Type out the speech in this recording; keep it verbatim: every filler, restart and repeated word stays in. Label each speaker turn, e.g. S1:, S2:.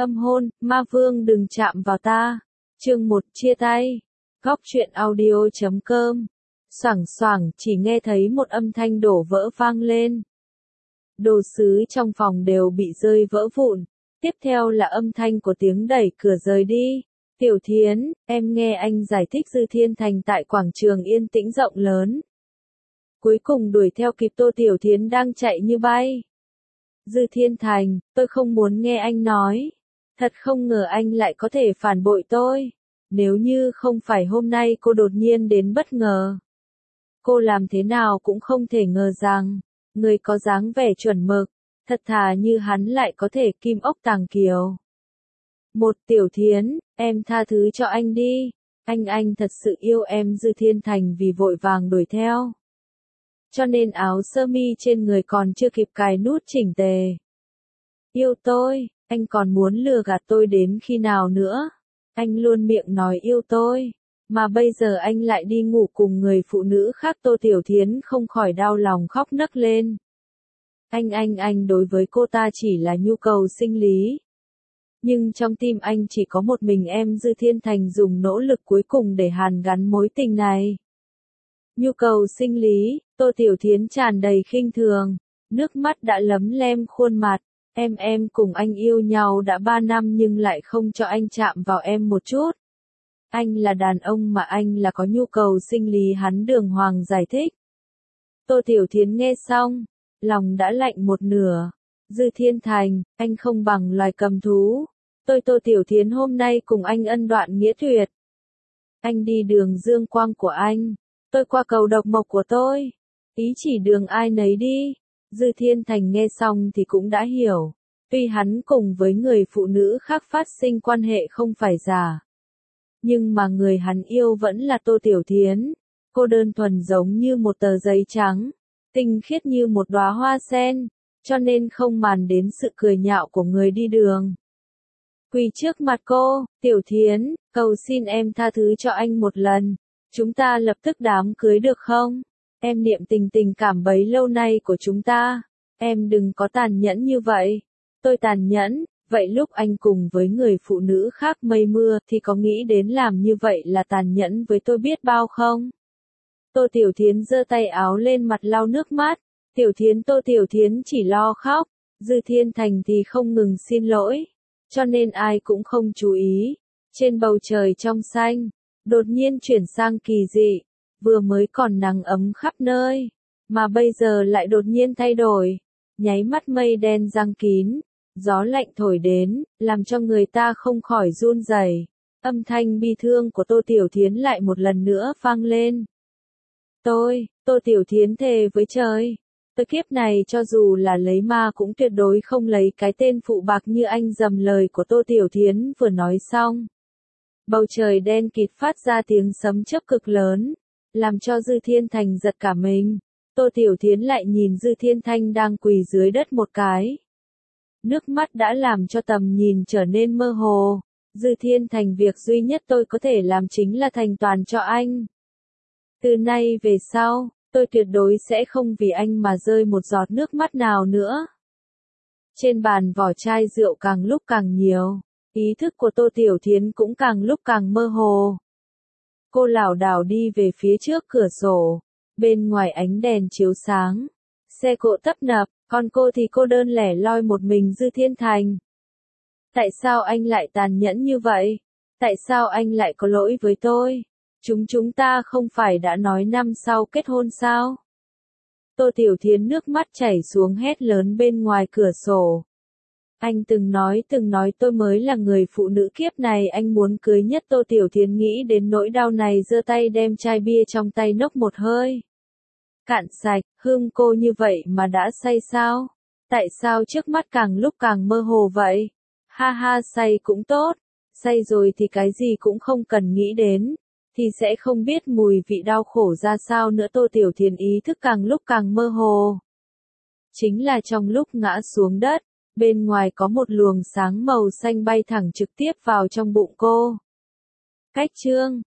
S1: Âm hôn, ma vương đừng chạm vào ta. Chương một chia tay. Góc truyện audio chấm com. Xoảng xoảng, chỉ nghe thấy một âm thanh đổ vỡ vang lên. Đồ sứ trong phòng đều bị rơi vỡ vụn. Tiếp theo là âm thanh của tiếng đẩy cửa rời đi. Tiểu Thiến, em nghe anh giải thích Dư Thiên Thành tại quảng trường yên tĩnh rộng lớn. Cuối cùng đuổi theo kịp Tô Tiểu Thiến đang chạy như bay. Dư Thiên Thành, tôi không muốn nghe anh nói. Thật không ngờ anh lại có thể phản bội tôi. Nếu như không phải hôm nay cô đột nhiên đến bất ngờ. Cô làm thế nào cũng không thể ngờ rằng, người có dáng vẻ chuẩn mực, thật thà như hắn lại có thể kim ốc tàng kiều. Một Tiểu Thiến, em tha thứ cho anh đi. Anh anh thật sự yêu em. Dư Thiên Thành vì vội vàng đuổi theo. Cho nên áo sơ mi trên người còn chưa kịp cài nút chỉnh tề. Yêu tôi, anh còn muốn lừa gạt tôi đến khi nào nữa? Anh luôn miệng nói yêu tôi, mà bây giờ anh lại đi ngủ cùng người phụ nữ khác. Tô Tiểu Thiến không khỏi đau lòng khóc nấc lên. Anh anh anh đối với cô ta chỉ là nhu cầu sinh lý. Nhưng trong tim anh chỉ có một mình em. Dư Thiên Thành dùng nỗ lực cuối cùng để hàn gắn mối tình này. Nhu cầu sinh lý, Tô Tiểu Thiến tràn đầy khinh thường, nước mắt đã lấm lem khuôn mặt. Em em cùng anh yêu nhau đã ba năm nhưng lại không cho anh chạm vào em một chút. Anh là đàn ông mà anh là có nhu cầu sinh lý, hắn đường hoàng giải thích. Tô Tiểu Thiến nghe xong, lòng đã lạnh một nửa. Dư Thiên Thành, anh không bằng loài cầm thú. Tôi Tô Tiểu Thiến hôm nay cùng anh ân đoạn nghĩa tuyệt. Anh đi đường dương quang của anh, tôi qua cầu độc mộc của tôi. Ý chỉ đường ai nấy đi. Dư Thiên Thành nghe xong thì cũng đã hiểu. Tuy hắn cùng với người phụ nữ khác phát sinh quan hệ không phải giả. Nhưng mà người hắn yêu vẫn là Tô Tiểu Thiến. Cô đơn thuần giống như một tờ giấy trắng. Tinh khiết như một đóa hoa sen. Cho nên không màng đến sự cười nhạo của người đi đường. Quỳ trước mặt cô, Tiểu Thiến, cầu xin em tha thứ cho anh một lần. Chúng ta lập tức đám cưới được không? Em niệm tình tình cảm bấy lâu nay của chúng ta. Em đừng có tàn nhẫn như vậy. Tôi tàn nhẫn, vậy lúc anh cùng với người phụ nữ khác mây mưa thì có nghĩ đến làm như vậy là tàn nhẫn với tôi biết bao không? Tô Tiểu Thiến giơ tay áo lên mặt lau nước mắt. Tiểu Thiến Tô Tiểu Thiến chỉ lo khóc. Dư Thiên Thành thì không ngừng xin lỗi. Cho nên ai cũng không chú ý. Trên bầu trời trong xanh, đột nhiên chuyển sang kỳ dị. Vừa mới còn nắng ấm khắp nơi, mà bây giờ lại đột nhiên thay đổi. Nháy mắt mây đen giăng kín, gió lạnh thổi đến, làm cho người ta không khỏi run rẩy. Âm thanh bi thương của Tô Tiểu Thiến lại một lần nữa vang lên. Tôi, Tô Tiểu Thiến thề với trời. Tôi kiếp này cho dù là lấy ma cũng tuyệt đối không lấy cái tên phụ bạc như anh. Dầm lời của Tô Tiểu Thiến vừa nói xong. Bầu trời đen kịt phát ra tiếng sấm chớp cực lớn. Làm cho Dư Thiên Thành giật cả mình. Tô Tiểu Thiến lại nhìn Dư Thiên Thành đang quỳ dưới đất một cái. Nước mắt đã làm cho tầm nhìn trở nên mơ hồ. Dư Thiên Thành, việc duy nhất tôi có thể làm chính là thành toàn cho anh. Từ nay về sau, tôi tuyệt đối sẽ không vì anh mà rơi một giọt nước mắt nào nữa. Trên bàn vỏ chai rượu càng lúc càng nhiều. Ý thức của Tô Tiểu Thiến cũng càng lúc càng mơ hồ. Cô lảo đảo đi về phía trước cửa sổ. Bên ngoài ánh đèn chiếu sáng. Xe cộ tấp nập, còn cô thì cô đơn lẻ loi một mình. Dư Thiên Thành. Tại sao anh lại tàn nhẫn như vậy? Tại sao anh lại có lỗi với tôi? Chúng chúng ta không phải đã nói năm sau kết hôn sao? Tô Tiểu Thiến nước mắt chảy xuống hét lớn bên ngoài cửa sổ. Anh từng nói từng nói tôi mới là người phụ nữ kiếp này anh muốn cưới nhất. Tô Tiểu Thiến nghĩ đến nỗi đau này giơ tay đem chai bia trong tay nốc một hơi. Cạn sạch, hương cô như vậy mà đã say sao? Tại sao trước mắt càng lúc càng mơ hồ vậy? Ha ha, say cũng tốt. Say rồi thì cái gì cũng không cần nghĩ đến. Thì sẽ không biết mùi vị đau khổ ra sao nữa. Tô Tiểu Thiến ý thức càng lúc càng mơ hồ. Chính là trong lúc ngã xuống đất. Bên ngoài có một luồng sáng màu xanh bay thẳng trực tiếp vào trong bụng cô. Cách chương